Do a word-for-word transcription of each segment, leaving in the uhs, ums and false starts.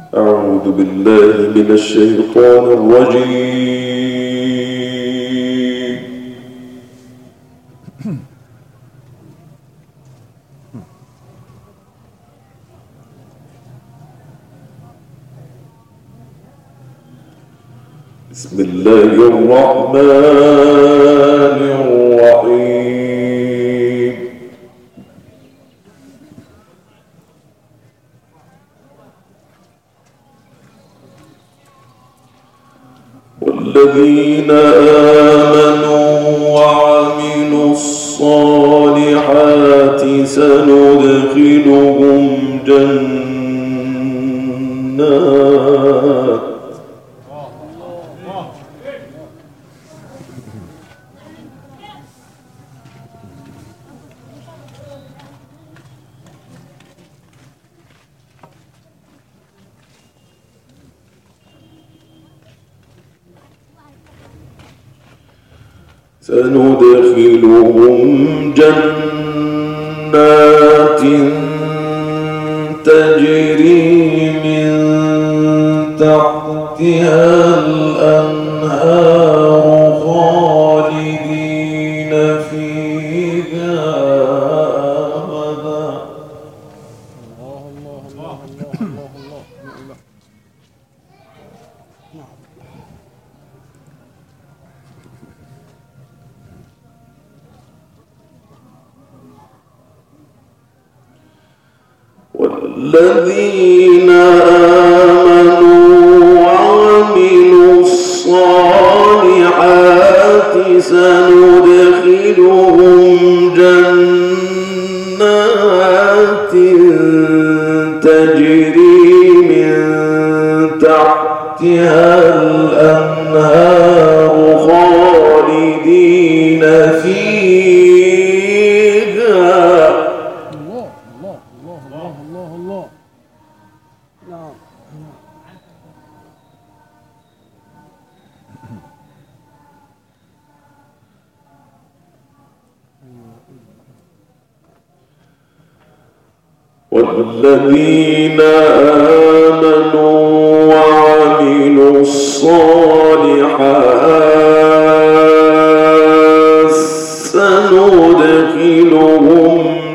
أعوذ بالله من الشيطان الرجيم. بسم الله الرحمن الرحيم. والذين آمنوا وعملوا الصالحات سندخلهم جنات سندخلهم جنات تجري من تحتها الأنهار خالدين فيها أبدا. الله الله الله الله الله الله. والذين آمنوا وعملوا الصالحات سندخلهم جنات تجري من تحتها الأنهار خالدين فيها. والذين آمنوا وعملوا الصالحات سندخلهم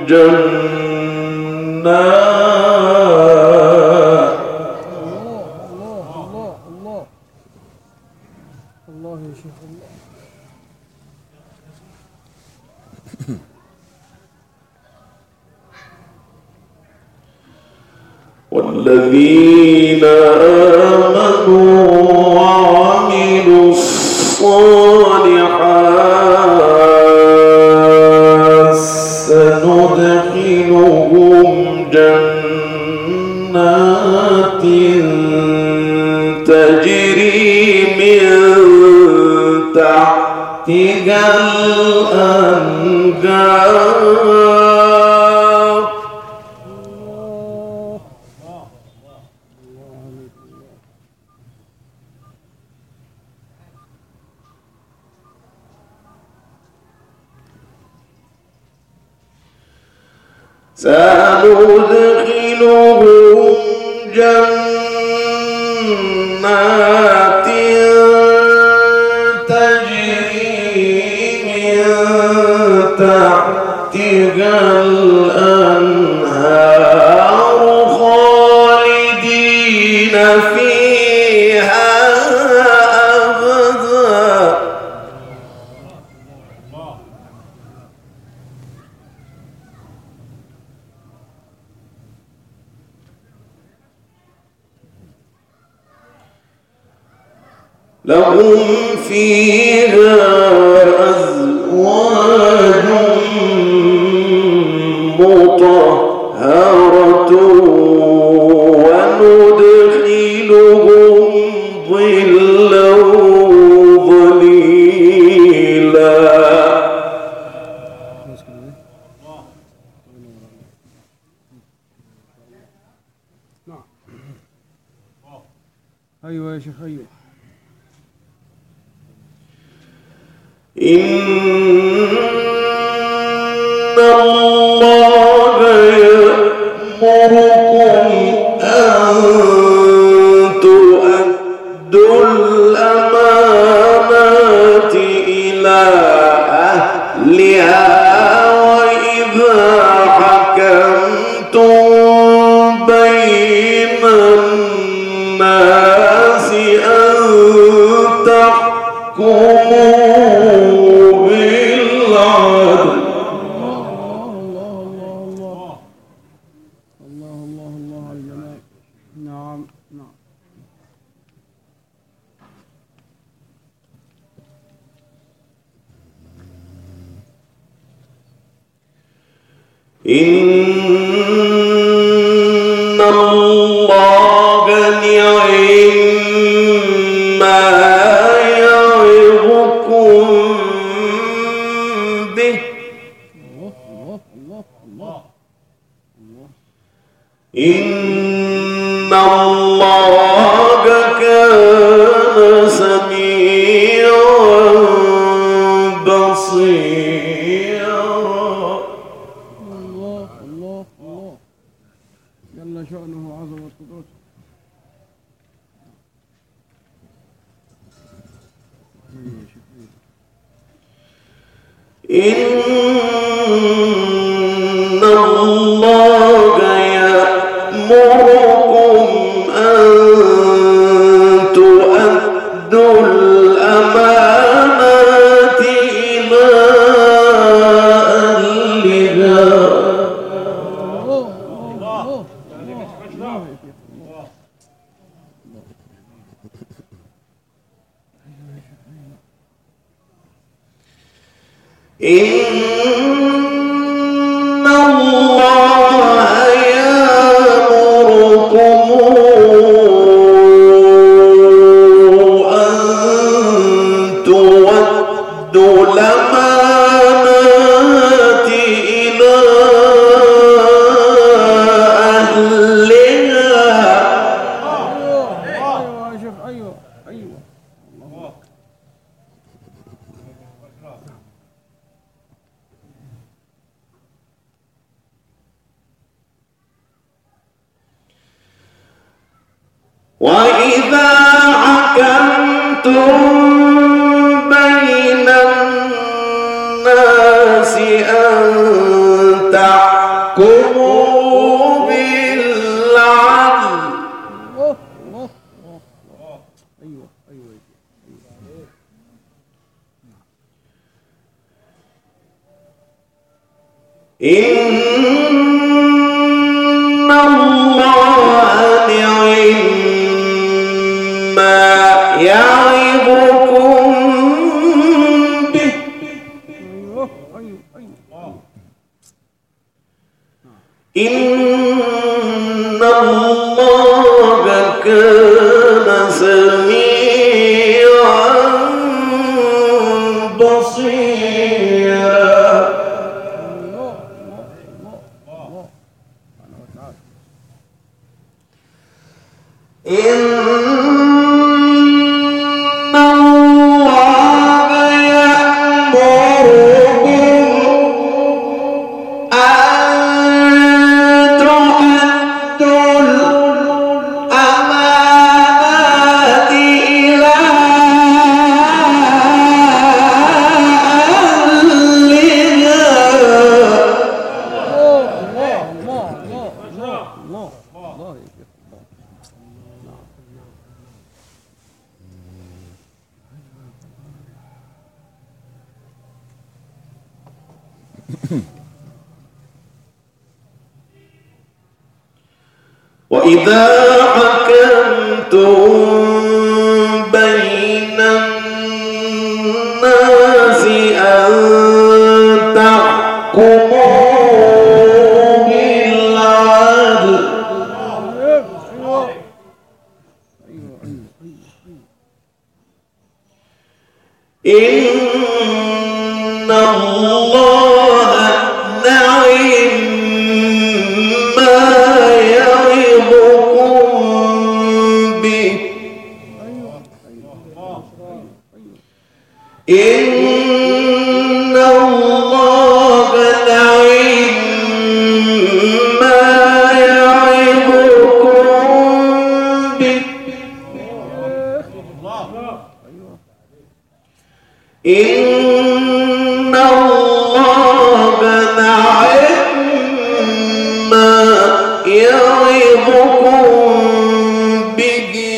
جنات الله الله الله الله يا شيخ الله. والذين آمنوا وعملوا الصالحات سندخلهم جنات تجري من تحتها الأنهار سندخلهم جنات تجري من تحتها الأنهار خالدين فيها أبدا. لهم فيها أزواج مطهرة وندخلهم ظلا ظليلا. أيوة يا شيخ أيوة. إن الله يأمركم أن الناس أن تحكموا بالعدل. الله الله الله الله الله الله على الجمال. نعم نعم. إن الله نعم ما يعظكم به. الله الله الله الله. إن الله كان سميعا بصيرا. الله الله الله جل شأنه وعظمت قدرته. إن الله يأمركم أن تؤدوا الأمانات إلى أهلها. الله الله الله الله. إن الله يأمركم أن تؤدوا الأمانات إلى أهلها. ايوه ايوه يا شيخ. ايوه ايوه. الله. وإذا حكمتم بين الناس أن تحكموا بالعدل. الله الله الله. ايوه ايوه. إن الله نعم ما يعظكم به. ايوه ايوه ايوه. إن الله كان سميعا بصيرا. الله الله الله الله سبحانه وتعالى. إن الله يأمركم أن تؤدوا الأمانات إلى وإذا حكمتم بين الناس أن تحكموا بالعدل. إن الله نعم ما يعظكم به. إن الله نعم ما يعظكم به. إن الله نعم ما يعظكم به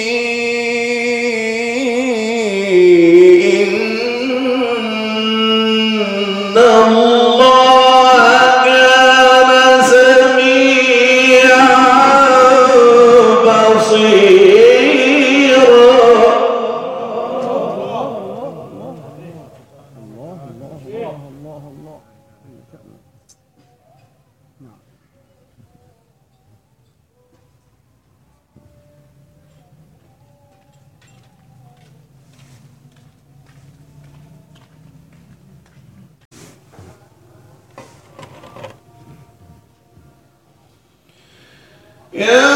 يا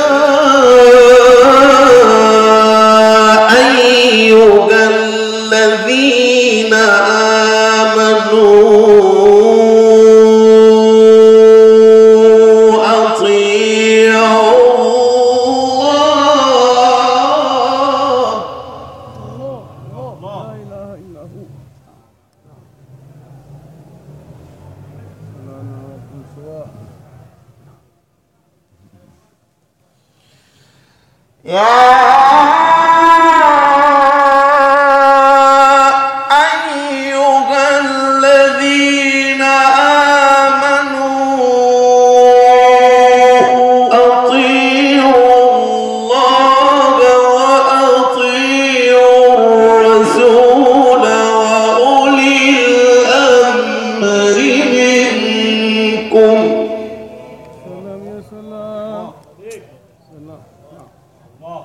أيها الذين آمنوا أطيعوا الله. لا إله إلا هو. لا نراكم سواء. يا أيها الذين آمنوا أطيعوا الله وأطيعوا الرسول وأولي الأمر منكم. سلام يا سلام. سلام. نعم.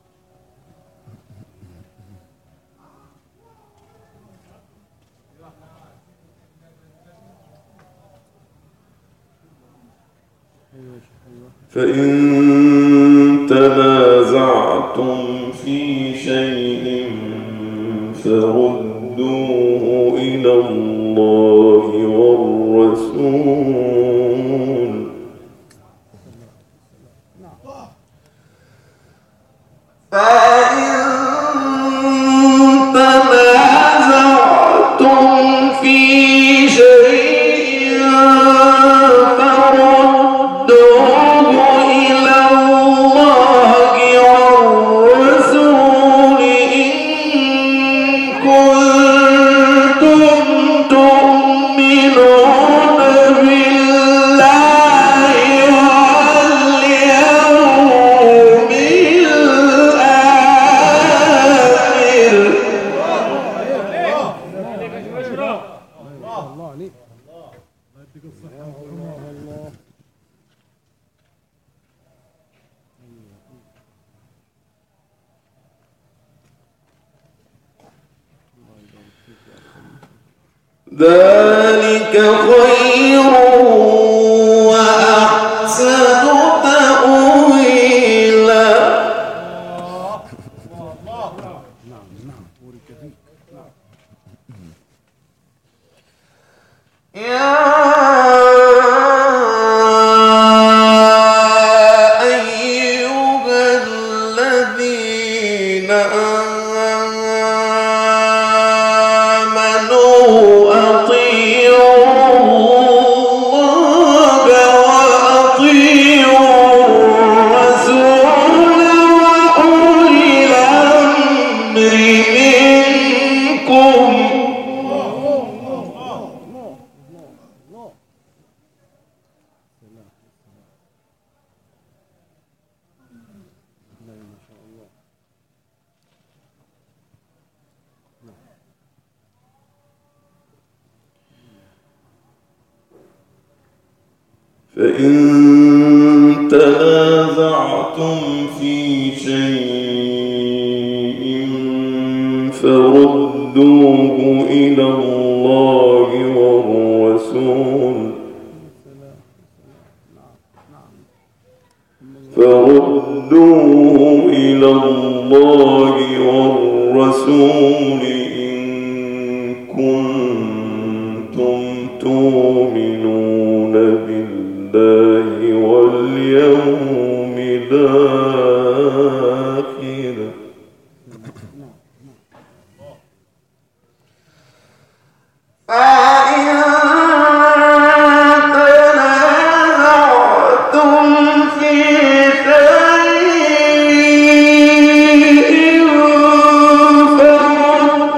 أيوة أيوة. فإن تنازعتم في شيء فردوه إلى الله والرسول فإن تنازعتم في شيء فردوه إلى الله والرسول إن كنتم تؤمنون بالله واليوم الآخر. الله عليك. الله يديك الصحة. الله الله. ذلك خير وأحسن تأويلا. نعم نعم بورك فيك. نعم. يا أيها الذين آمنوا أطيعوا الله وأطيعوا الرسول وأولي الأمر منكم. فإن تنازعتم في شيء فردوه إلى الله والرسول فردوه إلى الله والرسول إن كنتم تؤمنون بالله واليوم الآخر. فإن تنازعتم في شيء فردوه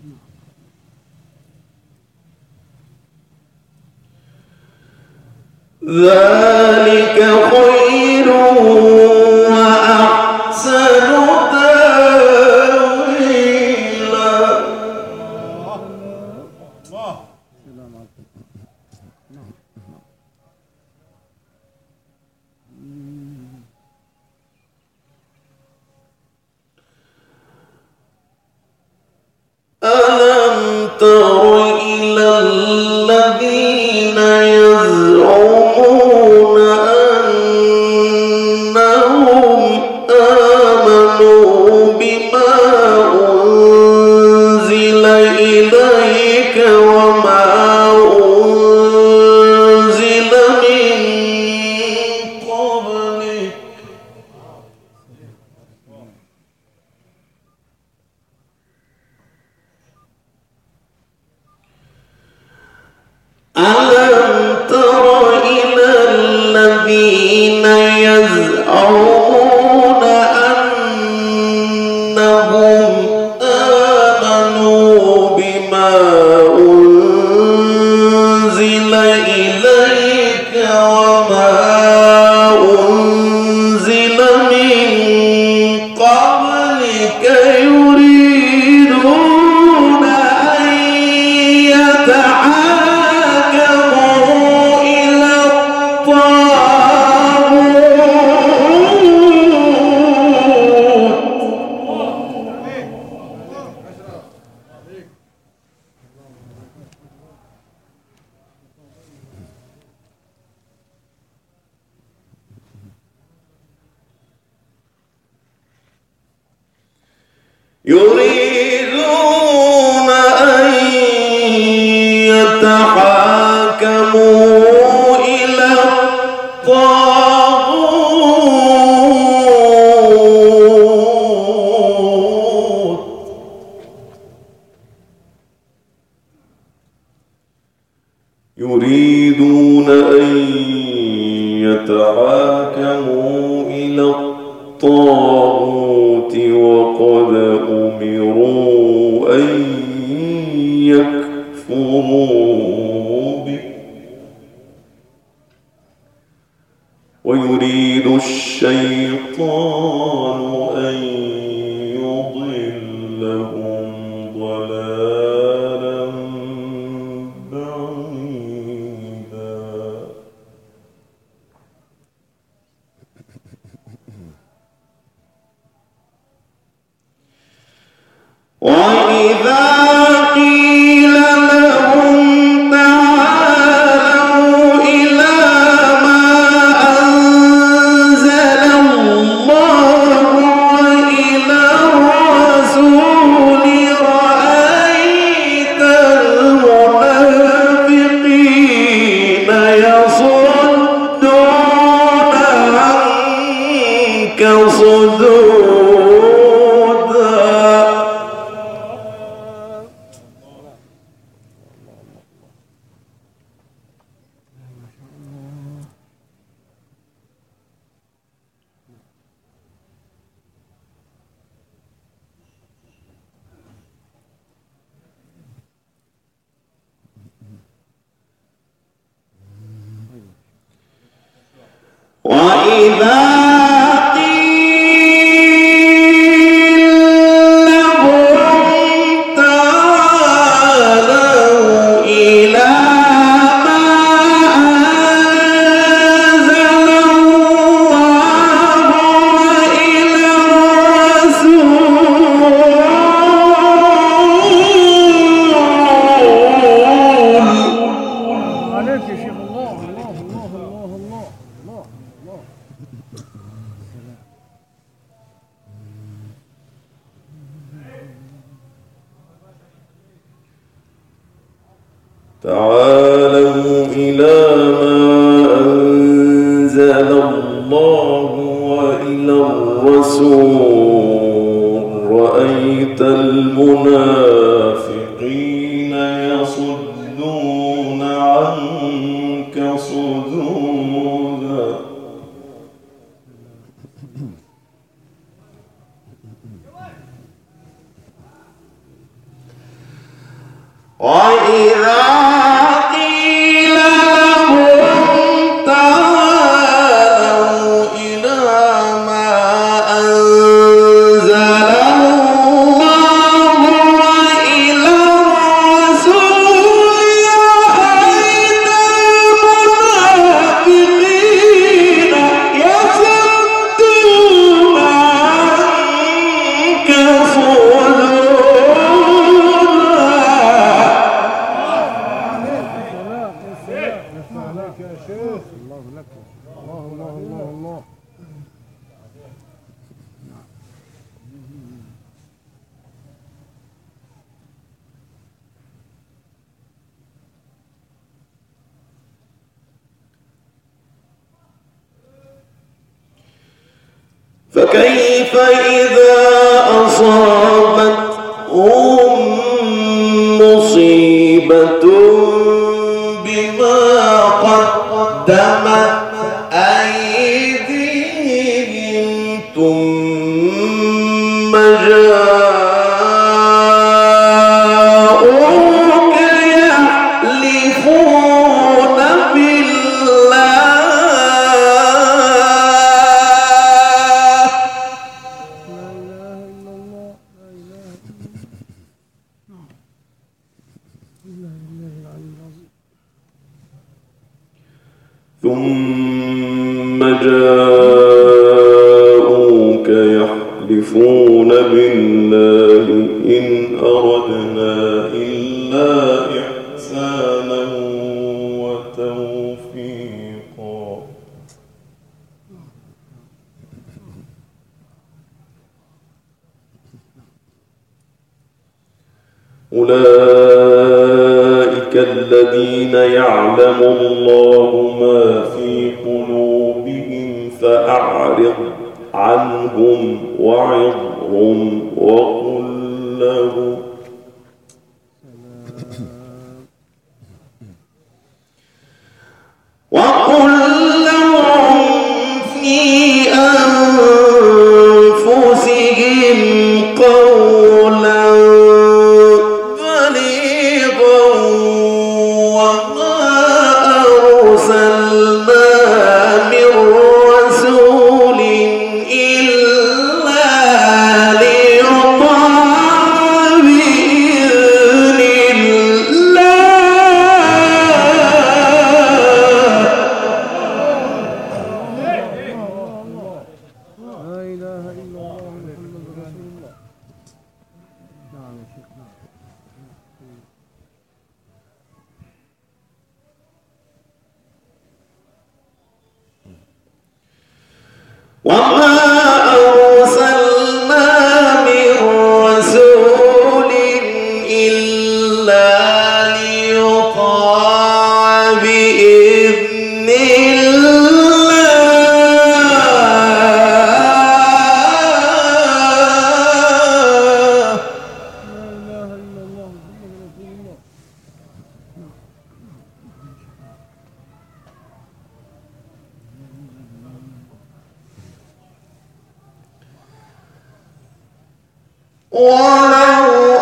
ذلك خير وأحسن تأويلا. ألم تر إلى الذين يزعمون أنهم آمنوا بما أنزل إليك وما أنزل من قبلك ألم تر إلى الذين يزعمون أنهم آمنوا بما أنزل إليك وما أنزل من قبلك يريدون أن يتحاكموا إلى يريدون أن يتحاكموا إلى الطاغوت يريدون أن يتحاكموا إلى الطاغوت وقد أمروا أن يكفروا به ويريد الشيطان أن يضلهم ضلالا بعيدا. وإذا قيل لهم تعالوا إلى ما أنزل الله وإلى الرسول رأيت المنافقين يصدون عنك صدودا. وإذا قيل لهم تعالوا إلى ما أنزل الله وإلى الرسول عليك يا شيخ. الله الله الله الله الله الله الله. تعالوا إلى ما أنزل الله وإلى الرسول رأيت المنافقين يصدون عنك صدودا. فكيف إذا أصابتهم مصيبة بما قدمت أيديهم ثم جاءوك يحلفون بالله ثم جاءوك يحلفون بالله إن أردنا إلا إحسانا وتوفيقا أولئك الذين يعلم الله ما في قلوبهم فأعرض عنهم وعظهم وقل لهم وقل لهم في أنفسهم قولا وما أرسلنا من رسول إلا ليطاع بإذن ولو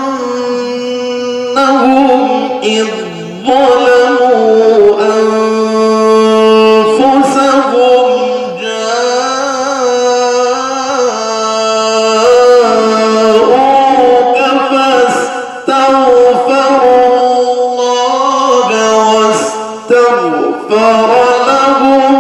أنهم إذ ظلموا أنفسهم جاءوك فاستغفروا الله واستغفر لهم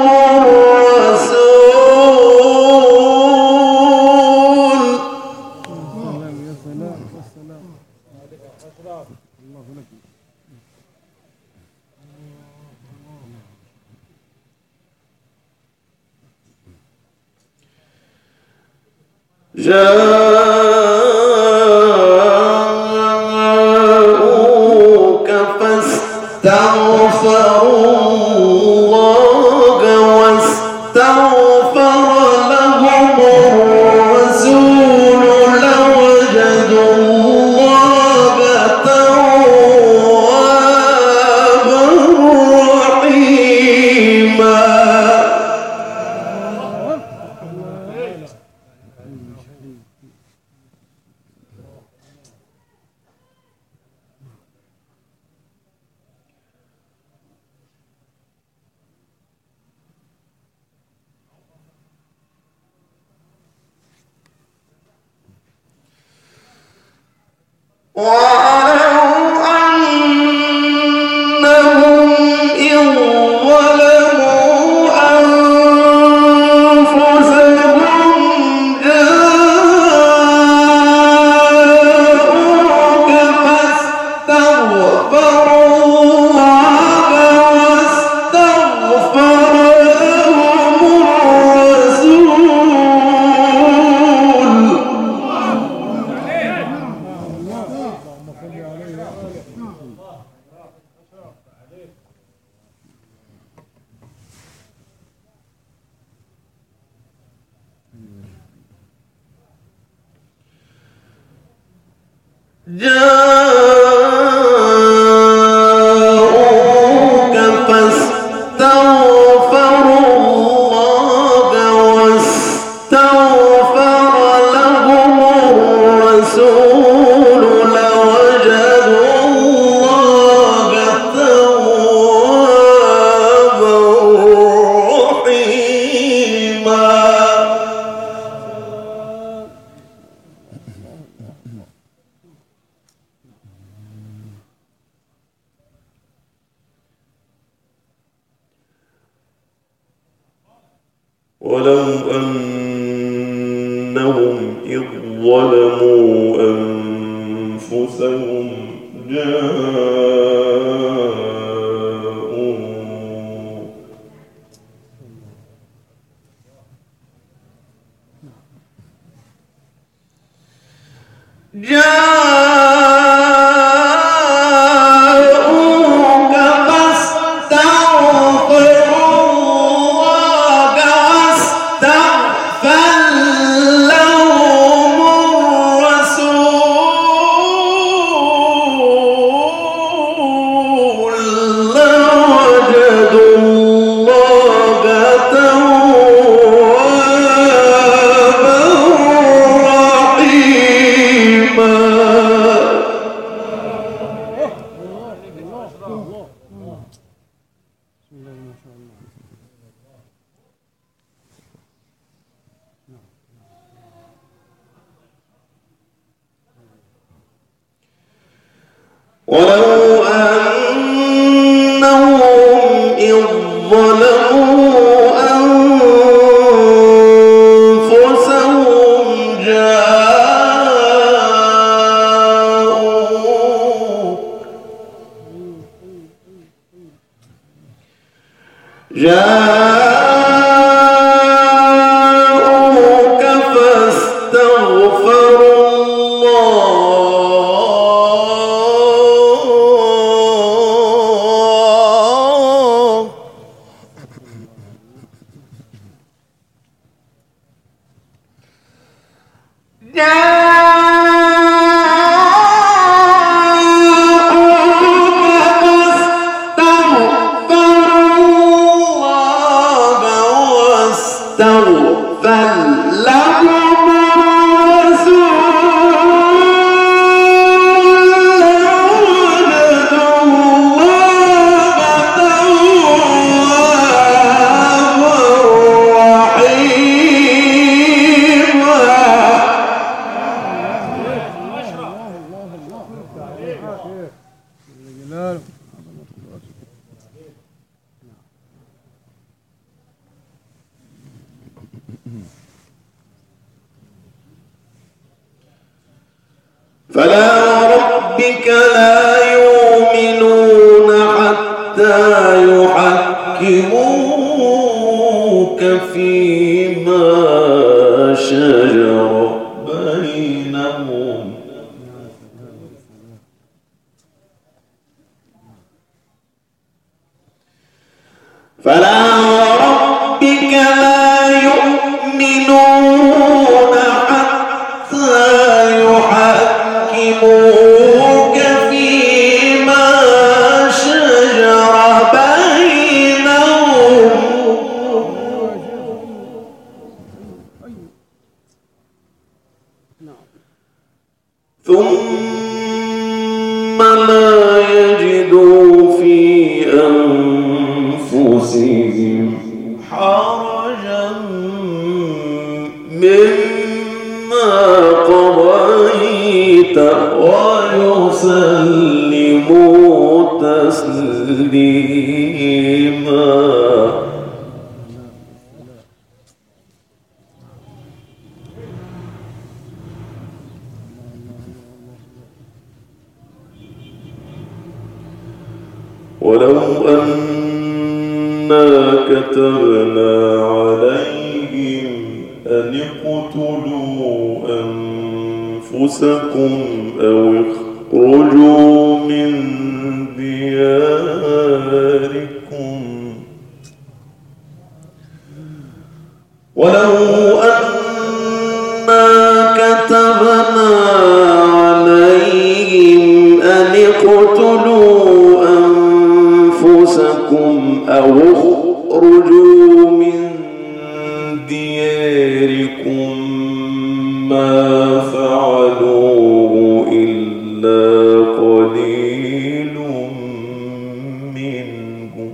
جاءوك فاستغفروا الله واستغفر لهم الرسول لوجدوا الله توابا رحيما. جاءوك فاستغفروا الله واستغفر لهم الرسول لوجدوا الله توابا رحيما. ولو أنهم إذ ظلموا أنفسهم جاءوك جاءوك فاستغفروا الله واستغفر لهم الرسول لوجدوا الله توابا رحيما. ولو أنهم إذ ظلموا أنفسهم جاءوك جاءوك فاستغفروا الله واستغفر لهم الرسول لوجدوا الله توابا رحيما. فلا ربك لا يؤمنون حتى يحكموك فيما شجر بينهم فلا ربك لا يؤمنون حتى يحكموك فيما شجر بينهم ثم لا يجدوا في أنفسهم وسلموا تسليما. ولو أنا كتبنا عليهم أن اقتلوا أنفسكم أو اخرجوا من دياركم ولو أنا كتبنا عليهم أن اقتلوا أنفسكم أو اخرجوا من دياركم ما فعلوه إلا قليل منهم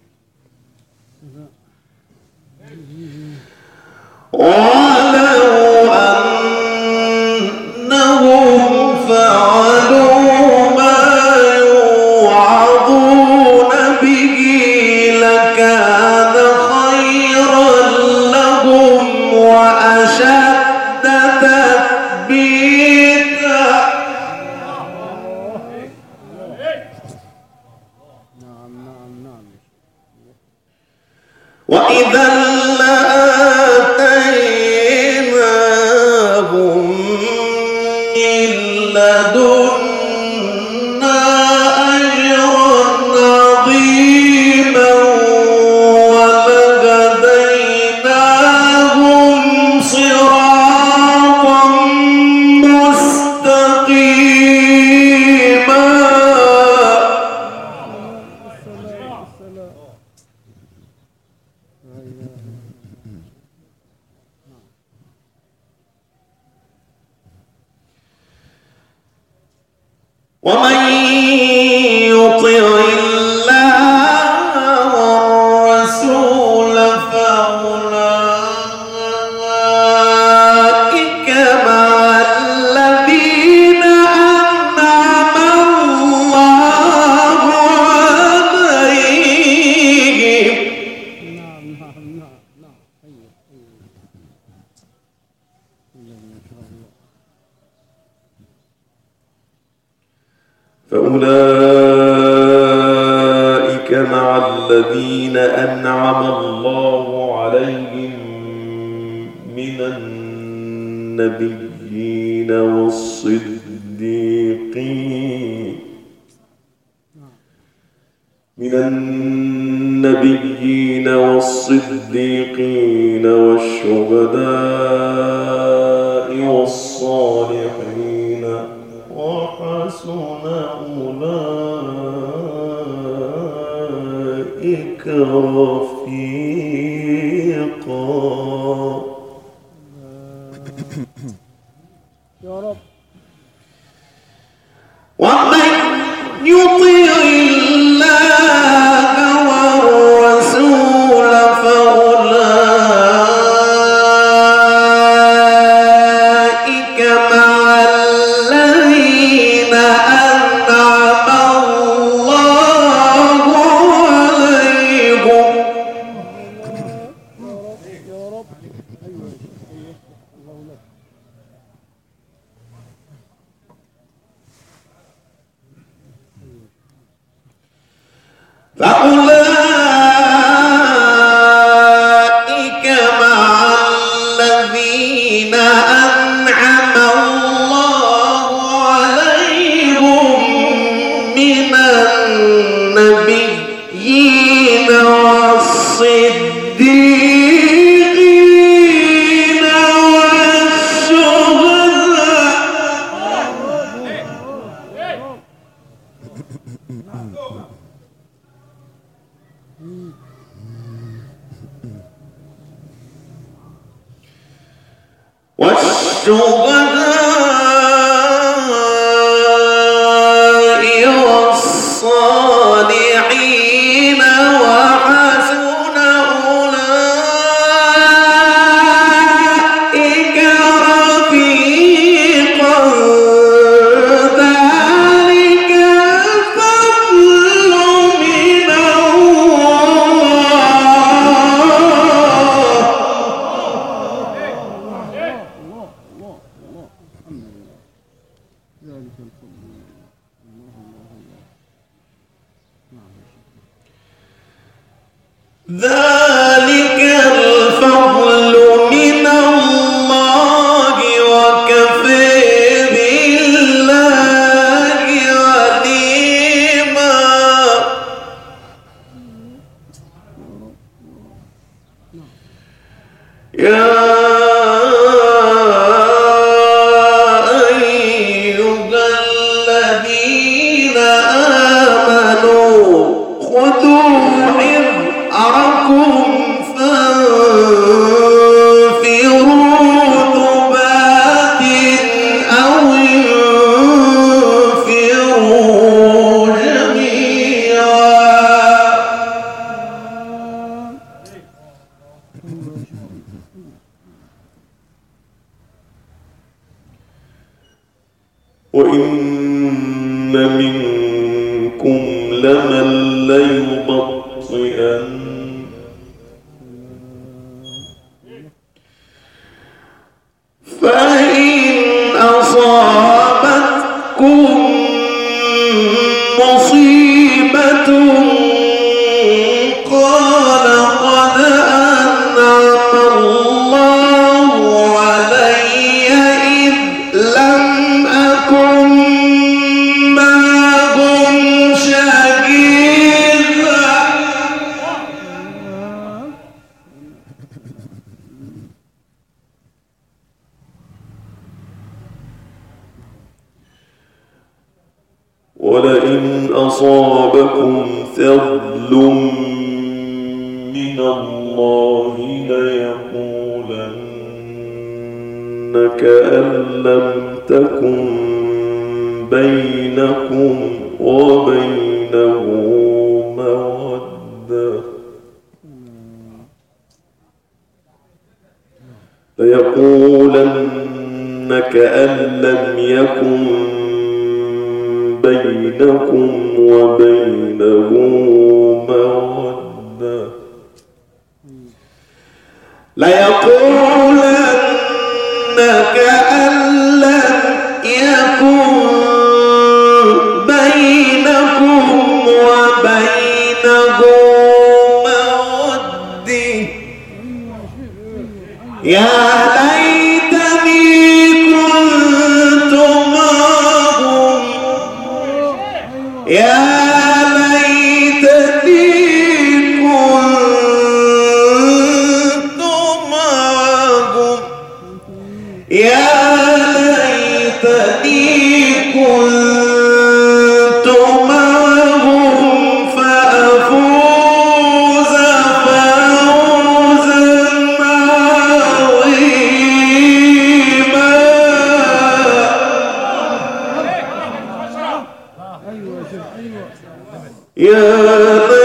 ولو أنهم فعلوا ما يوعظون به لكان خيرا لهم وأشد تثبيتا. وإذا لآتيناهم من لدنا أجرا عظيما ولهديناهم صراطا مستقيما. ومن يطع الله والرسول فأولئك مع الذين أنعم الله عليهم فأولئك مع الذين أنعم الله عليهم من النبيين والصديقين من النبيين والصديقين والشهداء والصالحين وحسن أولئك رفيقا. يا رب. ومن يطع الله والرسول فأولئك مع الذين أنعم الله عليهم يا رب. أيوه الله لك. فأولئك مع الذين أنعم الله عليهم من النبيين والصديقين والشهداء والصالحين وحسن أولئك رفيقا. ذلك ذلك الفضل من الله وكفى بالله عليما. يا أيها الذين آمنوا خذوا حذركم فانفروا ثبات أو انفروا جميعا. وإن منكم لمن ليبطئن فإن أصابتكم مصيبة قال قد أنعم الله علي إذ لم أكن معهم شهيدا. ولئن أصابكم فضل من الله ليقولن كأن لم تكن بينكم وبينه مودة ليقولن كأن لم يكن بينكم وبينه مودة ليقولن كأن لم يكن بينكم وبينه مودة يا ليتني كنت معهم يا ليتني كنت معهم يا ليتني كنت معهم فأفوز فوزا عظيما. يا